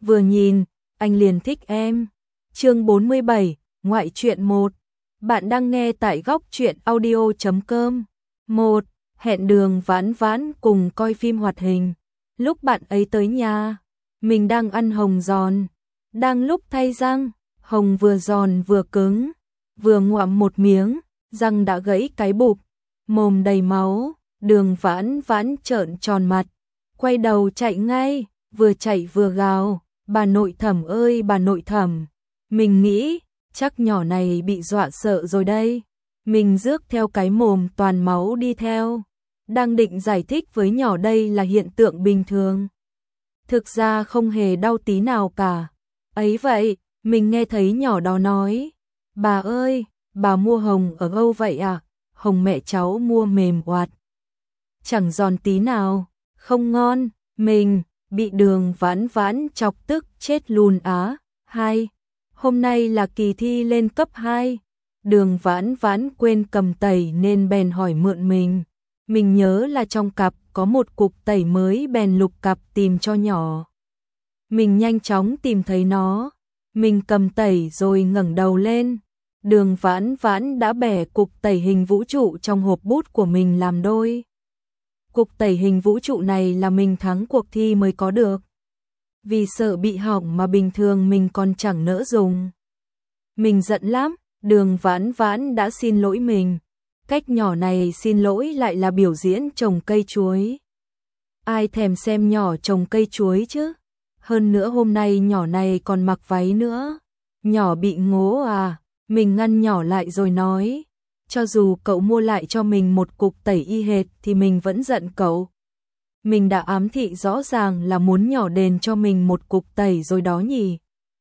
vừa nhìn, anh liền thích em. Chương 47, ngoại truyện 1. Bạn đang nghe tại góc truyện audio.com. 1. Hẹn Đường Vãn Vãn cùng coi phim hoạt hình. Lúc bạn ấy tới nhà, mình đang ăn hồng giòn. Đang lúc thay răng, hồng vừa giòn vừa cứng, vừa ngoạm một miếng, răng đã gãy cái bụp, mồm đầy máu. Đường Vãn Vãn trợn tròn mặt, quay đầu chạy ngay, vừa chạy vừa gào, bà nội thẩm ơi bà nội thẩm. Mình nghĩ, chắc nhỏ này bị dọa sợ rồi đây. Mình rước theo cái mồm toàn máu đi theo. Đang định giải thích với nhỏ đây là hiện tượng bình thường. Thực ra không hề đau tí nào cả. Ấy vậy, mình nghe thấy nhỏ đó nói. Bà ơi, bà mua hồng ở đâu vậy à? Hồng mẹ cháu mua mềm oạt, chẳng giòn tí nào, không ngon. Mình bị Đường Vãn Vãn chọc tức chết luôn á. 2. Hôm nay là kỳ thi lên cấp 2. Đường Vãn Vãn quên cầm tẩy nên bèn hỏi mượn mình. Mình nhớ là trong cặp có một cục tẩy mới bèn lục cặp tìm cho nhỏ. Mình nhanh chóng tìm thấy nó. Mình cầm tẩy rồi ngẩng đầu lên. Đường Vãn Vãn đã bẻ cục tẩy hình vũ trụ trong hộp bút của mình làm đôi. Cục tẩy hình vũ trụ này là mình thắng cuộc thi mới có được. Vì sợ bị hỏng mà bình thường mình còn chẳng nỡ dùng. Mình giận lắm, Đường Vãn Vãn đã xin lỗi mình. Cách nhỏ này xin lỗi lại là biểu diễn trồng cây chuối. Ai thèm xem nhỏ trồng cây chuối chứ? Hơn nữa hôm nay nhỏ này còn mặc váy nữa. Nhỏ bị ngố à? Mình ngăn nhỏ lại rồi nói. Cho dù cậu mua lại cho mình một cục tẩy y hệt thì mình vẫn giận cậu. Mình đã ám thị rõ ràng là muốn nhỏ đền cho mình một cục tẩy rồi đó nhỉ.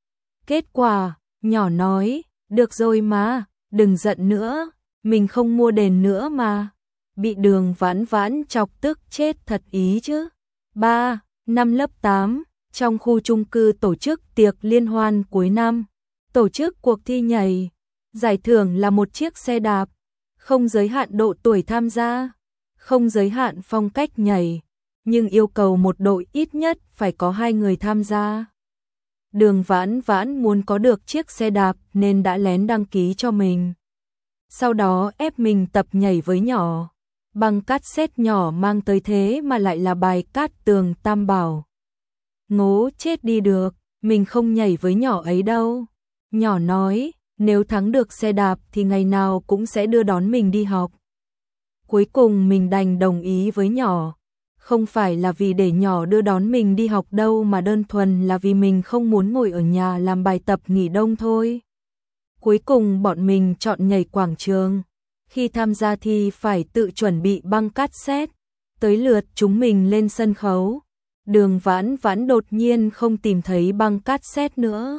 Kết quả, nhỏ nói, được rồi mà, đừng giận nữa, mình không mua đền nữa mà. Bị Đường Vãn Vãn chọc tức chết thật ý chứ. 3. Năm lớp 8, trong khu chung cư tổ chức tiệc liên hoan cuối năm, tổ chức cuộc thi nhảy. Giải thưởng là một chiếc xe đạp, không giới hạn độ tuổi tham gia, không giới hạn phong cách nhảy, nhưng yêu cầu một đội ít nhất phải có 2 người tham gia. Đường Vãn Vãn muốn có được chiếc xe đạp nên đã lén đăng ký cho mình. Sau đó ép mình tập nhảy với nhỏ. Băng cassette nhỏ mang tới thế mà lại là bài Cát Tường Tam Bảo. Ngố chết đi được, mình không nhảy với nhỏ ấy đâu. Nhỏ nói, nếu thắng được xe đạp thì ngày nào cũng sẽ đưa đón mình đi học. Cuối cùng mình đành đồng ý với nhỏ. Không phải là vì để nhỏ đưa đón mình đi học đâu mà đơn thuần là vì mình không muốn ngồi ở nhà làm bài tập nghỉ đông thôi. Cuối cùng bọn mình chọn nhảy quảng trường. Khi tham gia thi phải tự chuẩn bị băng cassette. Tới lượt chúng mình lên sân khấu. Đường Vãn Vãn đột nhiên không tìm thấy băng cassette nữa.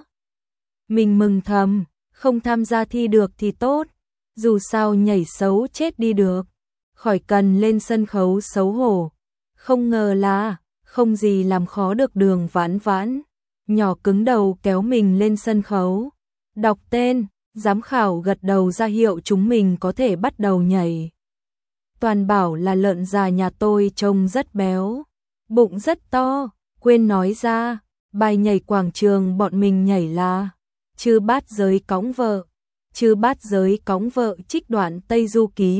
Mình mừng thầm, không tham gia thi được thì tốt. Dù sao nhảy xấu chết đi được. Khỏi cần lên sân khấu xấu hổ. Không ngờ là, không gì làm khó được Đường Vãn Vãn. Nhỏ cứng đầu kéo mình lên sân khấu. Đọc tên, giám khảo gật đầu ra hiệu chúng mình có thể bắt đầu nhảy. Toàn bảo là lợn già nhà tôi trông rất béo, bụng rất to, quên nói ra, bài nhảy quảng trường bọn mình nhảy là Chư Bát Giới Cõng Vợ. Chư Bát Giới Cõng Vợ trích đoạn Tây Du Ký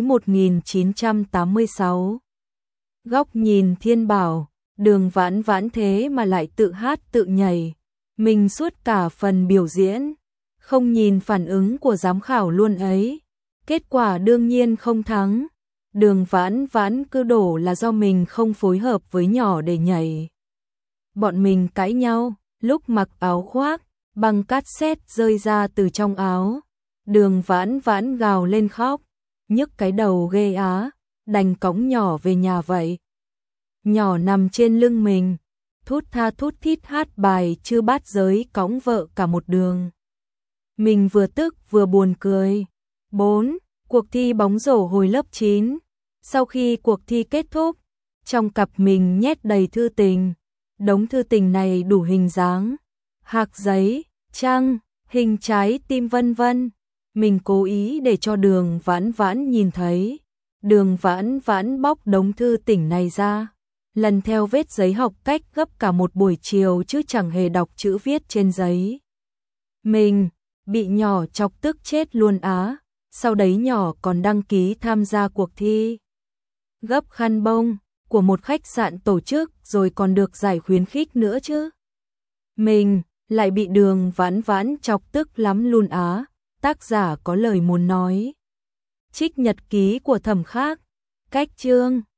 1986. Góc nhìn thiên bảo, Đường Vãn Vãn thế mà lại tự hát tự nhảy. Mình suốt cả phần biểu diễn, không nhìn phản ứng của giám khảo luôn ấy. Kết quả đương nhiên không thắng. Đường Vãn Vãn cứ đổ là do mình không phối hợp với nhỏ để nhảy. Bọn mình cãi nhau, lúc mặc áo khoác, băng cassette rơi ra từ trong áo. Đường Vãn Vãn gào lên khóc, nhức cái đầu ghê á, đành cõng nhỏ về nhà vậy. Nhỏ nằm trên lưng mình, thút tha thút thít hát bài Chư Bát Giới Cõng Vợ cả một đường. Mình vừa tức vừa buồn cười. 4. Cuộc thi bóng rổ hồi lớp 9. Sau khi cuộc thi kết thúc, trong cặp mình nhét đầy thư tình. Đống thư tình này đủ hình dáng, hạc giấy, trăng, hình trái tim vân vân. Mình cố ý để cho Đường Vãn Vãn nhìn thấy. Đường Vãn Vãn bóc đống thư tình này ra. lần theo vết giấy học cách gấp cả một buổi chiều chứ chẳng hề đọc chữ viết trên giấy. Mình bị nhỏ chọc tức chết luôn á, sau đấy nhỏ còn đăng ký tham gia cuộc thi gấp khăn bông của một khách sạn tổ chức rồi còn được giải khuyến khích nữa chứ. Mình lại bị Đường Vãn Vãn chọc tức lắm luôn á. Tác giả có lời muốn nói. Trích nhật ký của Thẩm Khác. Cách chương